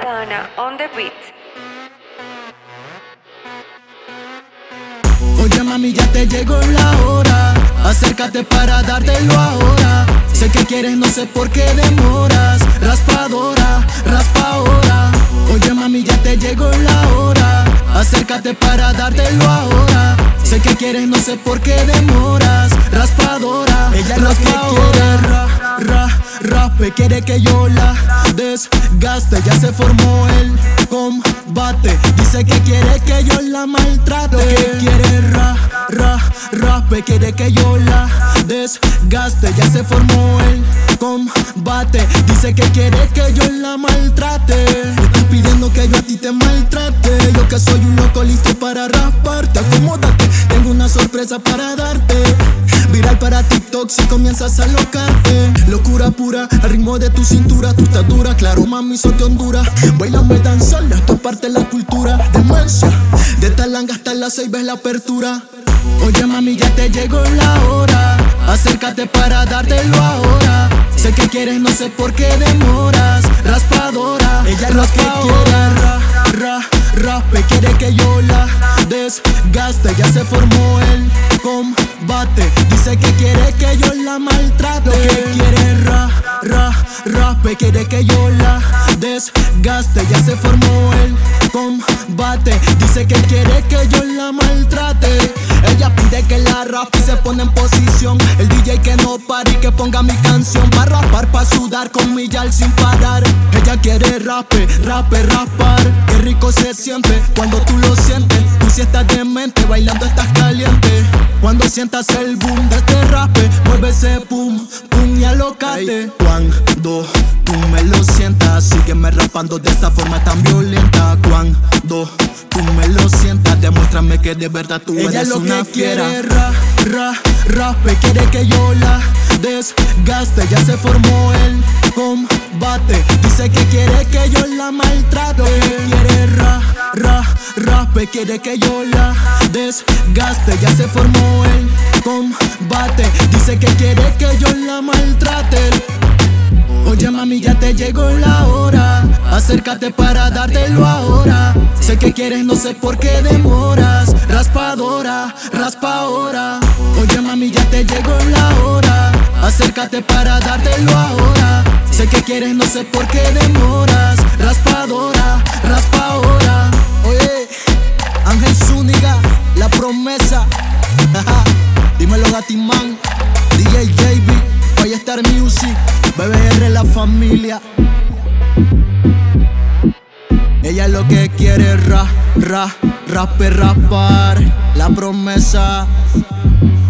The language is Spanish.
Adana on the beat. Oye mami, ya te llegó la hora. Acércate para dártelo ahora. Sé que quieres, no sé por qué demoras. Raspadora, raspa ahora. Oye mami, ya te llegó la hora. Acércate para dártelo ahora. Sé que quieres, no sé por qué demoras. Raspadora, ella es lo que quiere. Raspe, quiere que yo la desgaste. Ya se formó el combate. Dice que quiere que yo la maltrate. Lo que quiere raspe, quiere que yo la desgaste. Ya se formó el combate. Dice que quiere que yo la maltrate. Me estás pidiendo que yo a ti te maltrate. Yo que soy un loco listo para rasparte. Acomódate, tengo una sorpresa para darte. Viral para TikTok si comienzas a alocarte. Locura pura, al ritmo de tu cintura. Tu estatura, claro mami, soy de Honduras. Bailame danzarla, esto es parte de la cultura. Demencia, de Talanga hasta las 6 ves la apertura. Oye mami, ya te llegó la hora. Acércate para dártelo ahora. Sé que quieres, no sé por qué demoras. Raspadora, ella es lo que quiere. Raspe, quiere que yo la desgaste. Ya se formó el combate. Dice que quiere que yo la maltrate. Lo que quiere raspe, quiere que yo la desgaste. Ya se formó el combate. Dice que quiere que yo la maltrate. Ella pide que la raspe y se pone en posición. El DJ que no pare y que ponga mi canción. Pa' rapar, pa' sudar con mi yal sin parar. Ella quiere raspar. Qué rico se siente cuando tú lo sientes. Tú si estás demente, bailando estás caliente. Cuando sientas el boom de este raspe, mueve ese pum, pum y alócate. Cuando tú me lo sientas, sígueme raspando de esa forma tan violenta. Cuando tú me lo sientas, demuéstrame que de verdad tú eres una fiera. Ella lo que quiere raspe, quiere que yo la desgaste. Ya se formó el combate. Dice que quiere que yo la maltrate. Lo que quiere raspe, quiere que yo la desgaste. Ya se formó el combate. Dice que quiere que yo la maltrate. Oye mami, ya te llegó la hora. Acércate para dártelo ahora. Sé que quieres, no sé por qué demoras. Raspadora, raspa ahora. Oye mami, ya te llegó la hora. Acércate para dártelo ahora. Sé que quieres, no sé por qué demoras. Raspadora, raspa ahora. Oye, Ángel Zúñiga, La Promesa. Dímelo Gatimán, DJ JB, Firestar Music, BBR La Familia. Ella es lo que quiere, rapar. La Promesa.